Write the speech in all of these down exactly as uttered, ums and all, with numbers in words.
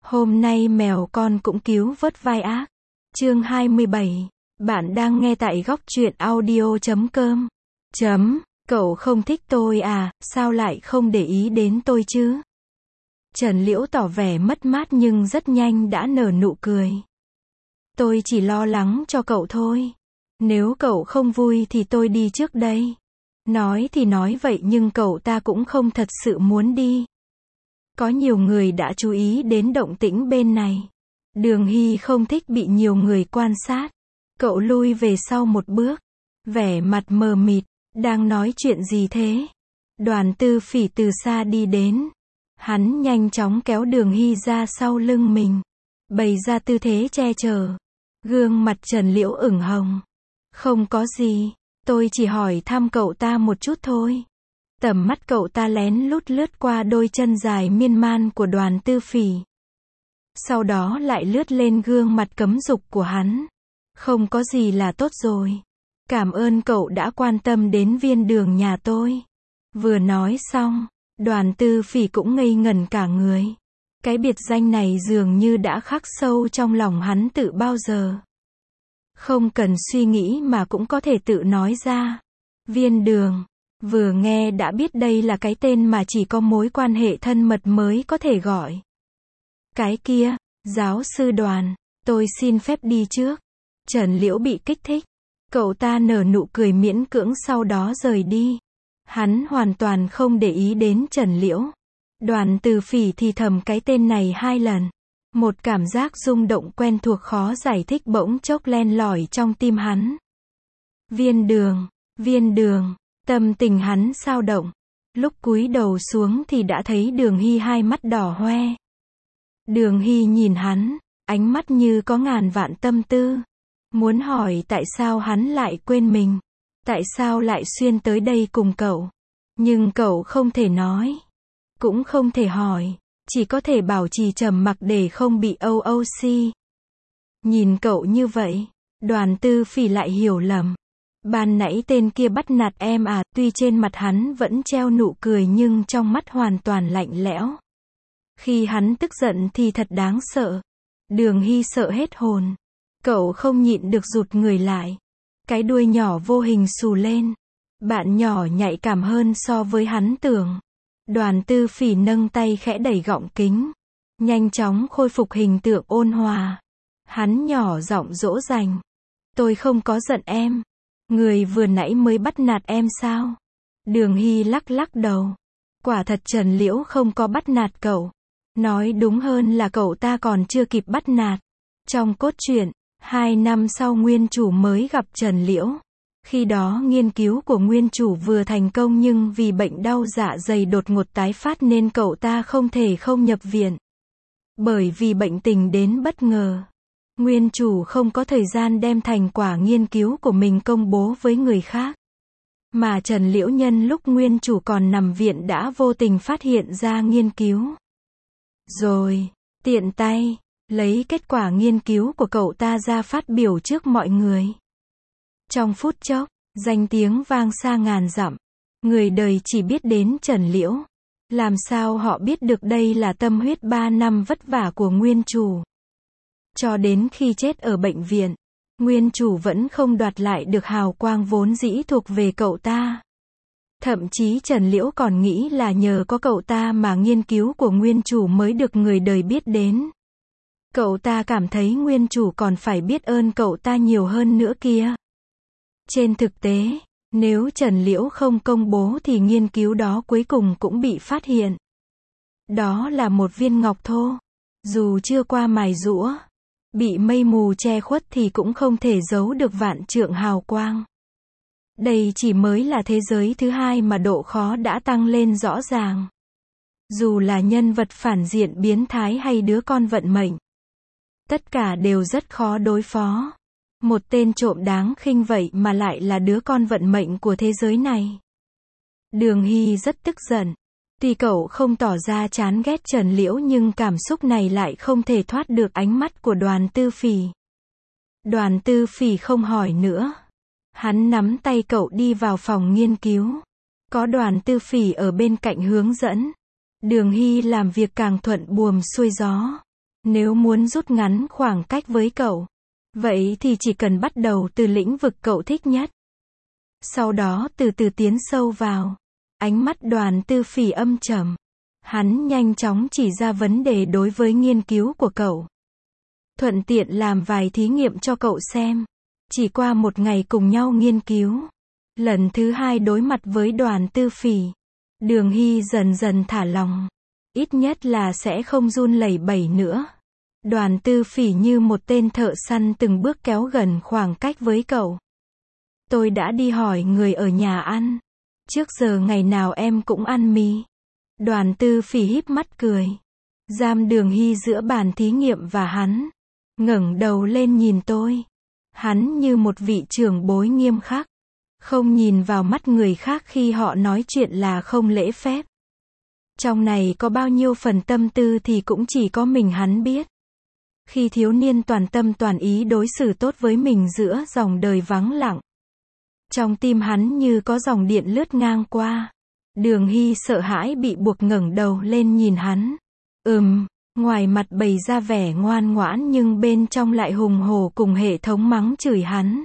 Hôm nay mèo con cũng cứu vớt vai ác. Chương hai mươi bảy. Bạn đang nghe tại góc truyện audio chấm com. Chấm, cậu không thích tôi à, sao lại không để ý đến tôi chứ? Trần Liễu tỏ vẻ mất mát nhưng rất nhanh đã nở nụ cười. Tôi chỉ lo lắng cho cậu thôi. Nếu cậu không vui thì tôi đi trước đây. Nói thì nói vậy nhưng cậu ta cũng không thật sự muốn đi. Có nhiều người đã chú ý đến động tĩnh bên này. Đường Hy không thích bị nhiều người quan sát. Cậu lui về sau một bước. Vẻ mặt mờ mịt. Đang nói chuyện gì thế? Đoàn Tư Phỉ từ xa đi đến. Hắn nhanh chóng kéo Đường Hy ra sau lưng mình. Bày ra tư thế che chở. Gương mặt Trần Liễu ửng hồng. Không có gì. Tôi chỉ hỏi thăm cậu ta một chút thôi. Tầm mắt cậu ta lén lút lướt qua đôi chân dài miên man của Đoàn Tư Phỉ. Sau đó lại lướt lên gương mặt cấm dục của hắn. Không có gì là tốt rồi. Cảm ơn cậu đã quan tâm đến Viên Đường nhà tôi. Vừa nói xong, Đoàn Tư Phỉ cũng ngây ngẩn cả người. Cái biệt danh này dường như đã khắc sâu trong lòng hắn từ bao giờ. Không cần suy nghĩ mà cũng có thể tự nói ra. Viên Đường. Vừa nghe đã biết đây là cái tên mà chỉ có mối quan hệ thân mật mới có thể gọi. Cái kia, giáo sư Đoàn, tôi xin phép đi trước. Trần Liễu bị kích thích. Cậu ta nở nụ cười miễn cưỡng sau đó rời đi. Hắn hoàn toàn không để ý đến Trần Liễu. Đoàn Từ Phỉ thì thầm cái tên này hai lần. Một cảm giác rung động quen thuộc khó giải thích bỗng chốc len lỏi trong tim hắn. Viên Đường, Viên Đường. Tâm tình hắn xao động. Lúc cúi đầu xuống thì đã thấy Đường Hy hai mắt đỏ hoe. Đường Hy nhìn hắn, ánh mắt như có ngàn vạn tâm tư. Muốn hỏi tại sao hắn lại quên mình. Tại sao lại xuyên tới đây cùng cậu. Nhưng cậu không thể nói. Cũng không thể hỏi. Chỉ có thể bảo trì trầm mặc để không bị o o xê. Nhìn cậu như vậy, Đoàn Tư Phỉ lại hiểu lầm. Ban nãy tên kia bắt nạt em à, tuy trên mặt hắn vẫn treo nụ cười nhưng trong mắt hoàn toàn lạnh lẽo. Khi hắn tức giận thì thật đáng sợ. Đường Hy sợ hết hồn. Cậu không nhịn được rụt người lại. Cái đuôi nhỏ vô hình xù lên. Bạn nhỏ nhạy cảm hơn so với hắn tưởng. Đoàn Tư Phỉ nâng tay khẽ đẩy gọng kính. Nhanh chóng khôi phục hình tượng ôn hòa. Hắn nhỏ giọng dỗ dành. Tôi không có giận em. Người vừa nãy mới bắt nạt em sao? Đường Hy lắc lắc đầu. Quả thật Trần Liễu không có bắt nạt cậu. Nói đúng hơn là cậu ta còn chưa kịp bắt nạt. Trong cốt truyện, hai năm sau nguyên chủ mới gặp Trần Liễu. Khi đó nghiên cứu của nguyên chủ vừa thành công nhưng vì bệnh đau dạ dày đột ngột tái phát nên cậu ta không thể không nhập viện. Bởi vì bệnh tình đến bất ngờ. Nguyên chủ không có thời gian đem thành quả nghiên cứu của mình công bố với người khác. Mà Trần Liễu nhân lúc nguyên chủ còn nằm viện đã vô tình phát hiện ra nghiên cứu. Rồi, tiện tay, lấy kết quả nghiên cứu của cậu ta ra phát biểu trước mọi người. Trong phút chốc, danh tiếng vang xa ngàn dặm. Người đời chỉ biết đến Trần Liễu. Làm sao họ biết được đây là tâm huyết ba năm vất vả của nguyên chủ. Cho đến khi chết ở bệnh viện, nguyên chủ vẫn không đoạt lại được hào quang vốn dĩ thuộc về cậu ta. Thậm chí Trần Liễu còn nghĩ là nhờ có cậu ta mà nghiên cứu của nguyên chủ mới được người đời biết đến. Cậu ta cảm thấy nguyên chủ còn phải biết ơn cậu ta nhiều hơn nữa kia. Trên thực tế, nếu Trần Liễu không công bố thì nghiên cứu đó cuối cùng cũng bị phát hiện. Đó là một viên ngọc thô. Dù chưa qua mài giũa, bị mây mù che khuất thì cũng không thể giấu được vạn trượng hào quang. Đây chỉ mới là thế giới thứ hai mà độ khó đã tăng lên rõ ràng. Dù là nhân vật phản diện biến thái hay đứa con vận mệnh, tất cả đều rất khó đối phó. Một tên trộm đáng khinh vậy mà lại là đứa con vận mệnh của thế giới này. Đường Hy rất tức giận. Tuy cậu không tỏ ra chán ghét Trần Liễu nhưng cảm xúc này lại không thể thoát được ánh mắt của Đoàn Tư Phỉ. Đoàn Tư Phỉ không hỏi nữa. Hắn nắm tay cậu đi vào phòng nghiên cứu. Có Đoàn Tư Phỉ ở bên cạnh hướng dẫn. Đường Hy làm việc càng thuận buồm xuôi gió. Nếu muốn rút ngắn khoảng cách với cậu, vậy thì chỉ cần bắt đầu từ lĩnh vực cậu thích nhất. Sau đó từ từ tiến sâu vào. Ánh mắt Đoàn Tư Phỉ âm trầm. Hắn nhanh chóng chỉ ra vấn đề đối với nghiên cứu của cậu. Thuận tiện làm vài thí nghiệm cho cậu xem. Chỉ qua một ngày cùng nhau nghiên cứu. Lần thứ hai đối mặt với Đoàn Tư Phỉ, Đường Hy dần dần thả lòng. Ít nhất là sẽ không run lẩy bẩy nữa. Đoàn Tư Phỉ như một tên thợ săn từng bước kéo gần khoảng cách với cậu. Tôi đã đi hỏi người ở nhà ăn. Trước giờ ngày nào em cũng ăn mì. Đoàn Tư Phỉ híp mắt cười. Giam Đường Hy giữa bàn thí nghiệm và hắn. Ngẩng đầu lên nhìn tôi. Hắn như một vị trưởng bối nghiêm khắc. Không nhìn vào mắt người khác khi họ nói chuyện là không lễ phép. Trong này có bao nhiêu phần tâm tư thì cũng chỉ có mình hắn biết. Khi thiếu niên toàn tâm toàn ý đối xử tốt với mình giữa dòng đời vắng lặng. Trong tim hắn như có dòng điện lướt ngang qua. Đường Hy sợ hãi bị buộc ngẩng đầu lên nhìn hắn. Ừm, ngoài mặt bày ra vẻ ngoan ngoãn nhưng bên trong lại hùng hổ cùng hệ thống mắng chửi hắn.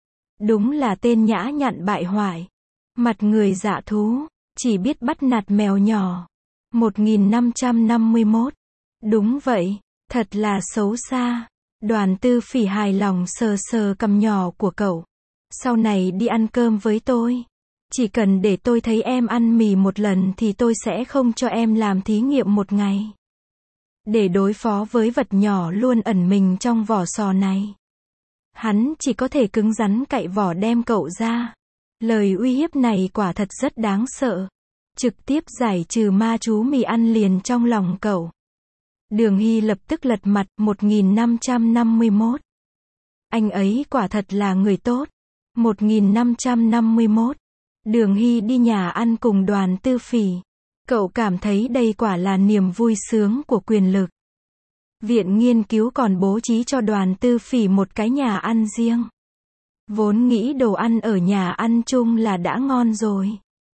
Đúng là tên nhã nhặn bại hoại. Mặt người dạ thú, chỉ biết bắt nạt mèo nhỏ. một nghìn năm trăm năm mươi mốt. Đúng vậy, thật là xấu xa. Đoàn Tư Phỉ hài lòng sờ sờ cằm nhỏ của cậu. Sau này đi ăn cơm với tôi. Chỉ cần để tôi thấy em ăn mì một lần thì tôi sẽ không cho em làm thí nghiệm một ngày. Để đối phó với vật nhỏ luôn ẩn mình trong vỏ sò này. Hắn chỉ có thể cứng rắn cạy vỏ đem cậu ra. Lời uy hiếp này quả thật rất đáng sợ. Trực tiếp giải trừ ma chú mì ăn liền trong lòng cậu. Đường Hy lập tức lật mặt. một nghìn năm trăm năm mươi mốt. Anh ấy quả thật là người tốt. một nghìn năm trăm năm mươi mốt. Đường Hy đi nhà ăn cùng Đoàn Tư Phỉ. Cậu cảm thấy đây quả là niềm vui sướng của quyền lực. Viện nghiên cứu còn bố trí cho Đoàn Tư Phỉ một cái nhà ăn riêng. Vốn nghĩ đồ ăn ở nhà ăn chung là đã ngon rồi.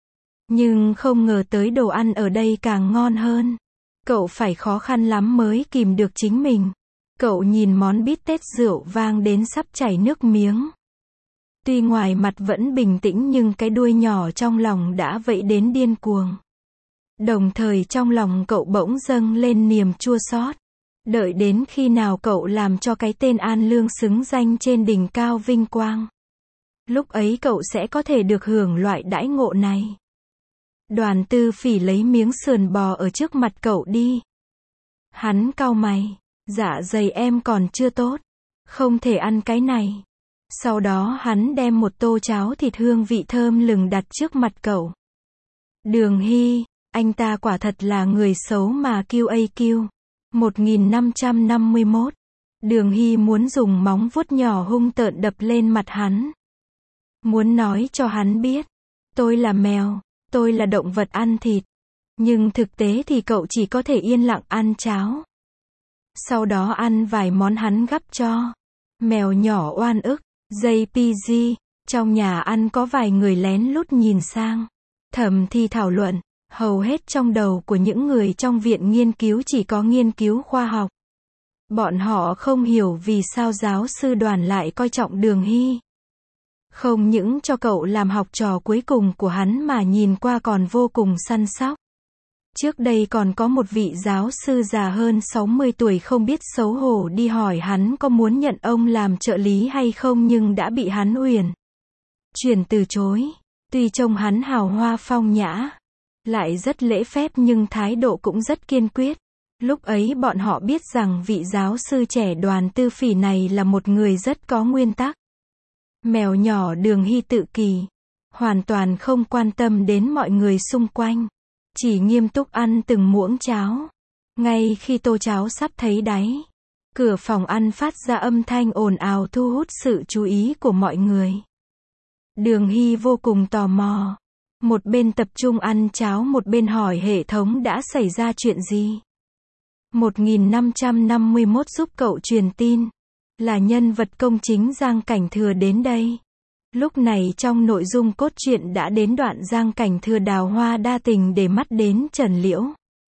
Nhưng không ngờ tới đồ ăn ở đây càng ngon hơn. Cậu phải khó khăn lắm mới kìm được chính mình. Cậu nhìn món bít tết rượu vang đến sắp chảy nước miếng. Tuy ngoài mặt vẫn bình tĩnh nhưng cái đuôi nhỏ trong lòng đã vẫy đến điên cuồng. Đồng thời trong lòng cậu bỗng dâng lên niềm chua xót. Đợi đến khi nào cậu làm cho cái tên An Lương xứng danh trên đỉnh cao vinh quang. Lúc ấy cậu sẽ có thể được hưởng loại đãi ngộ này. Đoàn Tư Phỉ lấy miếng sườn bò ở trước mặt cậu đi. Hắn cau mày. Dạ dày em còn chưa tốt. Không thể ăn cái này. Sau đó hắn đem một tô cháo thịt hương vị thơm lừng đặt trước mặt cậu. Đường Hy, anh ta quả thật là người xấu mà kiu a kiu. một nghìn năm trăm năm mươi mốt. Đường Hy muốn dùng móng vuốt nhỏ hung tợn đập lên mặt hắn. Muốn nói cho hắn biết. Tôi là mèo. Tôi là động vật ăn thịt. Nhưng thực tế thì cậu chỉ có thể yên lặng ăn cháo. Sau đó ăn vài món hắn gắp cho. Mèo nhỏ oan ức. gi pê giê, trong nhà ăn có vài người lén lút nhìn sang. Thầm thì thảo luận. Hầu hết trong đầu của những người trong viện nghiên cứu chỉ có nghiên cứu khoa học. Bọn họ không hiểu vì sao giáo sư Đoàn lại coi trọng Đường Hy. Không những cho cậu làm học trò cuối cùng của hắn mà nhìn qua còn vô cùng săn sóc. Trước đây còn có một vị giáo sư già hơn sáu mươi tuổi không biết xấu hổ đi hỏi hắn có muốn nhận ông làm trợ lý hay không nhưng đã bị hắn uyển chuyển từ chối. Tuy trông hắn hào hoa phong nhã, lại rất lễ phép nhưng thái độ cũng rất kiên quyết. Lúc ấy bọn họ biết rằng vị giáo sư trẻ Đoàn Tư Phỉ này là một người rất có nguyên tắc. Mèo nhỏ Đường Hy tự kỷ, hoàn toàn không quan tâm đến mọi người xung quanh, chỉ nghiêm túc ăn từng muỗng cháo. Ngay khi tô cháo sắp thấy đáy, cửa phòng ăn phát ra âm thanh ồn ào thu hút sự chú ý của mọi người. Đường Hy vô cùng tò mò. Một bên tập trung ăn cháo một bên hỏi hệ thống đã xảy ra chuyện gì. một nghìn năm trăm năm mươi mốt giúp cậu truyền tin. Là nhân vật công chính Giang Cảnh Thừa đến đây. Lúc này trong nội dung cốt truyện đã đến đoạn Giang Cảnh Thừa đào hoa đa tình để mắt đến Trần Liễu.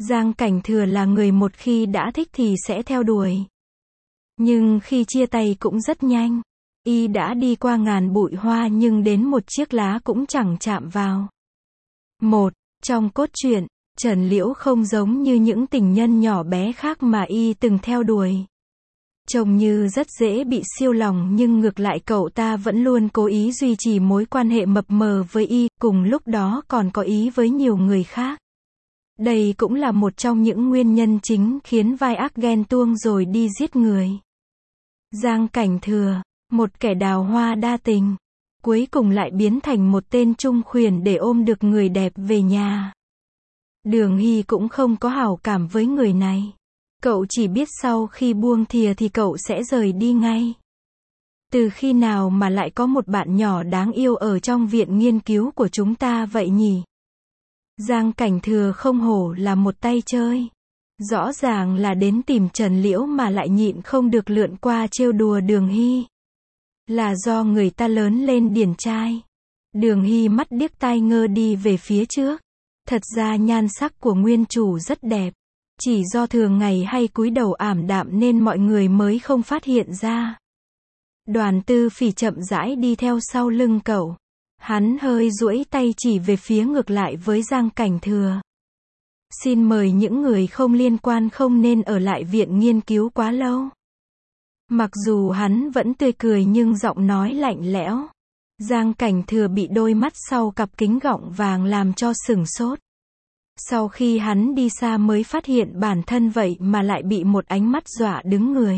Giang Cảnh Thừa là người một khi đã thích thì sẽ theo đuổi. Nhưng khi chia tay cũng rất nhanh. Y đã đi qua ngàn bụi hoa nhưng đến một chiếc lá cũng chẳng chạm vào. Một, trong cốt truyện, Trần Liễu không giống như những tình nhân nhỏ bé khác mà Y từng theo đuổi. Trông như rất dễ bị siêu lòng nhưng ngược lại cậu ta vẫn luôn cố ý duy trì mối quan hệ mập mờ với Y, cùng lúc đó còn có ý với nhiều người khác. Đây cũng là một trong những nguyên nhân chính khiến vai ác ghen tuông rồi đi giết người. Giang Cảnh Thừa, một kẻ đào hoa đa tình, cuối cùng lại biến thành một tên trung khuyển để ôm được người đẹp về nhà. Đường Hy cũng không có hảo cảm với người này. Cậu chỉ biết sau khi buông thìa thì cậu sẽ rời đi ngay. Từ khi nào mà lại có một bạn nhỏ đáng yêu ở trong viện nghiên cứu của chúng ta vậy nhỉ? Giang Cảnh Thừa không hổ là một tay chơi. Rõ ràng là đến tìm Trần Liễu mà lại nhịn không được lượn qua trêu đùa Đường Hy. Là do người ta lớn lên điển trai. Đường Hy mắt điếc tai ngơ đi về phía trước. Thật ra nhan sắc của nguyên chủ rất đẹp. Chỉ do thường ngày hay cúi đầu ảm đạm nên mọi người mới không phát hiện ra. Đoàn Tư Phỉ chậm rãi đi theo sau lưng cậu. Hắn hơi duỗi tay chỉ về phía ngược lại với Giang Cảnh Thừa. Xin mời những người không liên quan không nên ở lại viện nghiên cứu quá lâu. Mặc dù hắn vẫn tươi cười nhưng giọng nói lạnh lẽo. Giang Cảnh Thừa bị đôi mắt sau cặp kính gọng vàng làm cho sửng sốt. Sau khi hắn đi xa mới phát hiện bản thân vậy mà lại bị một ánh mắt dọa đứng người.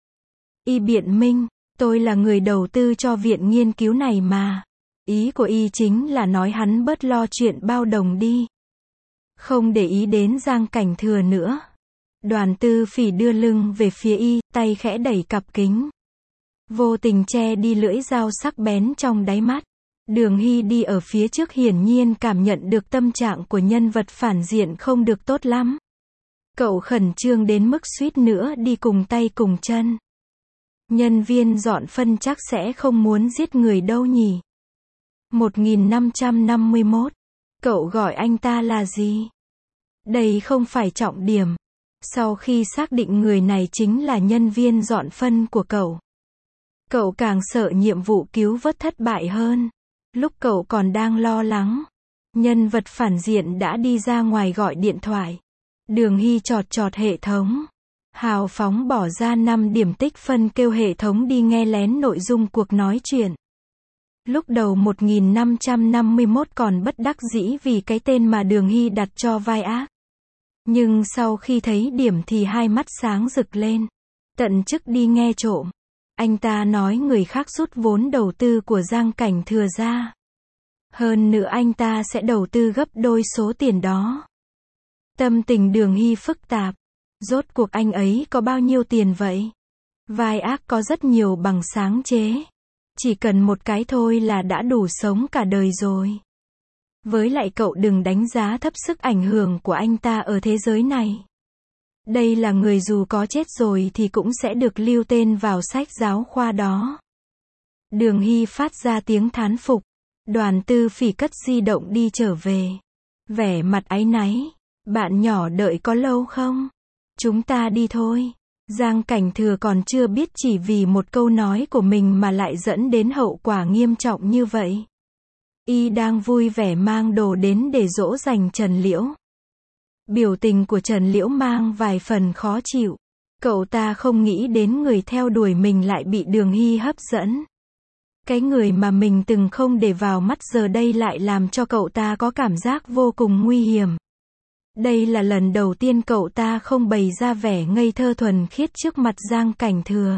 Y biện minh, tôi là người đầu tư cho viện nghiên cứu này mà. Ý của Y chính là nói hắn bớt lo chuyện bao đồng đi. Không để ý đến Giang Cảnh Thừa nữa. Đoàn Tư Phỉ đưa lưng về phía Y, tay khẽ đẩy cặp kính. Vô tình che đi lưỡi dao sắc bén trong đáy mắt. Đường Hy đi ở phía trước hiển nhiên cảm nhận được tâm trạng của nhân vật phản diện không được tốt lắm. Cậu khẩn trương đến mức suýt nữa đi cùng tay cùng chân. Nhân viên dọn phân chắc sẽ không muốn giết người đâu nhỉ. một nghìn năm trăm năm mươi mốt. Cậu gọi anh ta là gì? Đây không phải trọng điểm. Sau khi xác định người này chính là nhân viên dọn phân của cậu, cậu càng sợ nhiệm vụ cứu vớt thất bại hơn. Lúc cậu còn đang lo lắng, nhân vật phản diện đã đi ra ngoài gọi điện thoại. Đường Hy chọt chọt hệ thống. Hào phóng bỏ ra năm điểm tích phân kêu hệ thống đi nghe lén nội dung cuộc nói chuyện. Lúc đầu một nghìn năm trăm năm mươi mốt còn bất đắc dĩ vì cái tên mà Đường Hy đặt cho vai ác. Nhưng sau khi thấy điểm thì hai mắt sáng rực lên. Tận chức đi nghe trộm. Anh ta nói người khác rút vốn đầu tư của Giang Cảnh Thừa ra. Hơn nữa anh ta sẽ đầu tư gấp đôi số tiền đó. Tâm tình Đường Hy phức tạp. Rốt cuộc anh ấy có bao nhiêu tiền vậy? Vai ác có rất nhiều bằng sáng chế. Chỉ cần một cái thôi là đã đủ sống cả đời rồi. Với lại cậu đừng đánh giá thấp sức ảnh hưởng của anh ta ở thế giới này. Đây là người dù có chết rồi thì cũng sẽ được lưu tên vào sách giáo khoa đó. Đường Hy phát ra tiếng thán phục. Đoàn Tư Phỉ cất di động đi trở về. Vẻ mặt áy náy. Bạn nhỏ đợi có lâu không? Chúng ta đi thôi. Giang Cảnh Thừa còn chưa biết chỉ vì một câu nói của mình mà lại dẫn đến hậu quả nghiêm trọng như vậy. Y đang vui vẻ mang đồ đến để dỗ dành Trần Liễu. Biểu tình của Trần Liễu mang vài phần khó chịu. Cậu ta không nghĩ đến người theo đuổi mình lại bị Đường Hy hấp dẫn. Cái người mà mình từng không để vào mắt giờ đây lại làm cho cậu ta có cảm giác vô cùng nguy hiểm. Đây là lần đầu tiên cậu ta không bày ra vẻ ngây thơ thuần khiết trước mặt Giang Cảnh Thừa.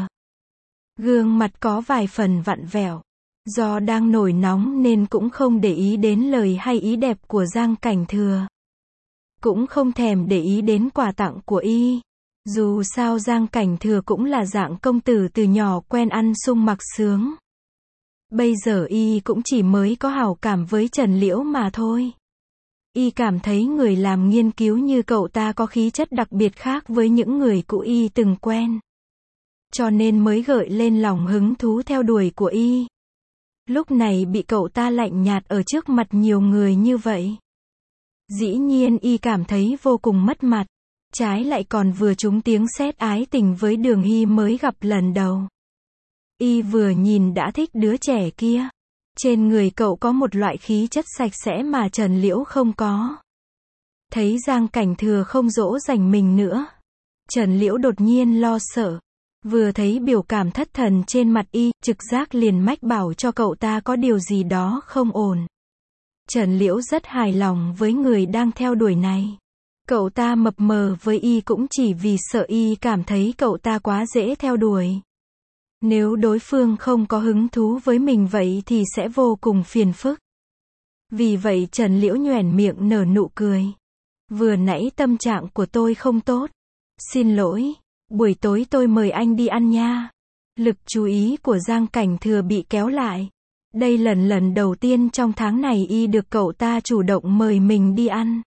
Gương mặt có vài phần vặn vẹo. Do đang nổi nóng nên cũng không để ý đến lời hay ý đẹp của Giang Cảnh Thừa. Cũng không thèm để ý đến quà tặng của Y. Dù sao Giang Cảnh Thừa cũng là dạng công tử từ nhỏ quen ăn sung mặc sướng. Bây giờ Y cũng chỉ mới có hảo cảm với Trần Liễu mà thôi. Y cảm thấy người làm nghiên cứu như cậu ta có khí chất đặc biệt khác với những người cũ Y từng quen. Cho nên mới gợi lên lòng hứng thú theo đuổi của Y. Lúc này bị cậu ta lạnh nhạt ở trước mặt nhiều người như vậy. Dĩ nhiên y cảm thấy vô cùng mất mặt. Trái lại còn vừa trúng tiếng sét ái tình với Đường Hy mới gặp lần đầu. Y vừa nhìn đã thích đứa trẻ kia. Trên người cậu có một loại khí chất sạch sẽ mà Trần Liễu không có. Thấy Giang Cảnh Thừa không dỗ dành mình nữa. Trần Liễu đột nhiên lo sợ. Vừa thấy biểu cảm thất thần trên mặt y, trực giác liền mách bảo cho cậu ta có điều gì đó không ổn. Trần Liễu rất hài lòng với người đang theo đuổi này. Cậu ta mập mờ với y cũng chỉ vì sợ y cảm thấy cậu ta quá dễ theo đuổi. Nếu đối phương không có hứng thú với mình vậy thì sẽ vô cùng phiền phức. Vì vậy Trần Liễu nhoẻn miệng nở nụ cười. Vừa nãy tâm trạng của tôi không tốt. Xin lỗi, buổi tối tôi mời anh đi ăn nha. Lực chú ý của Giang Cảnh Thừa bị kéo lại. Đây lần lần đầu tiên trong tháng này y được cậu ta chủ động mời mình đi ăn.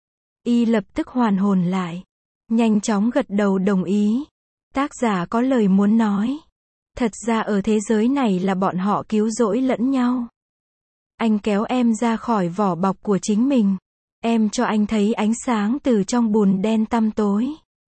Y lập tức hoàn hồn lại. Nhanh chóng gật đầu đồng ý. Tác giả có lời muốn nói. Thật ra ở thế giới này là bọn họ cứu rỗi lẫn nhau. Anh kéo em ra khỏi vỏ bọc của chính mình. Em cho anh thấy ánh sáng từ trong bùn đen tăm tối.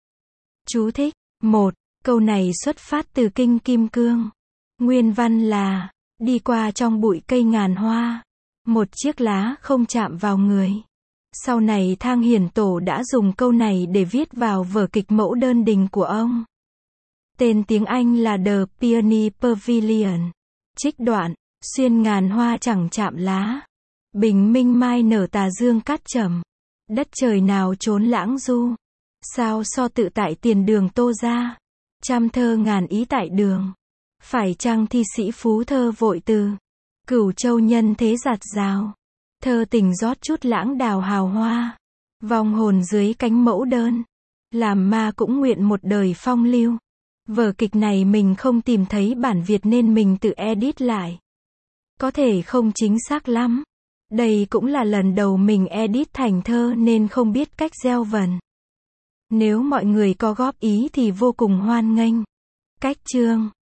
Chú thích. một. Câu này xuất phát từ Kinh Kim Cương. Nguyên văn là, đi qua trong bụi cây ngàn hoa. Một chiếc lá không chạm vào người. Sau này Thang Hiển Tổ đã dùng câu này để viết vào vở kịch Mẫu Đơn Đình của ông. Tên tiếng Anh là The Peony Pavilion. Trích đoạn, xuyên ngàn hoa chẳng chạm lá. Bình minh mai nở tà dương cát trầm. Đất trời nào trốn lãng du. Sao so tự tại tiền đường tô ra. Trăm thơ ngàn ý tại đường. Phải chăng thi sĩ phú thơ vội từ. Cửu châu nhân thế giạt rào. Thơ tình rót chút lãng đào hào hoa. Vòng hồn dưới cánh mẫu đơn. Làm ma cũng nguyện một đời phong lưu. Vở kịch này mình không tìm thấy bản Việt nên mình tự edit lại. Có thể không chính xác lắm. Đây cũng là lần đầu mình edit thành thơ nên không biết cách gieo vần. Nếu mọi người có góp ý thì vô cùng hoan nghênh. Cách chương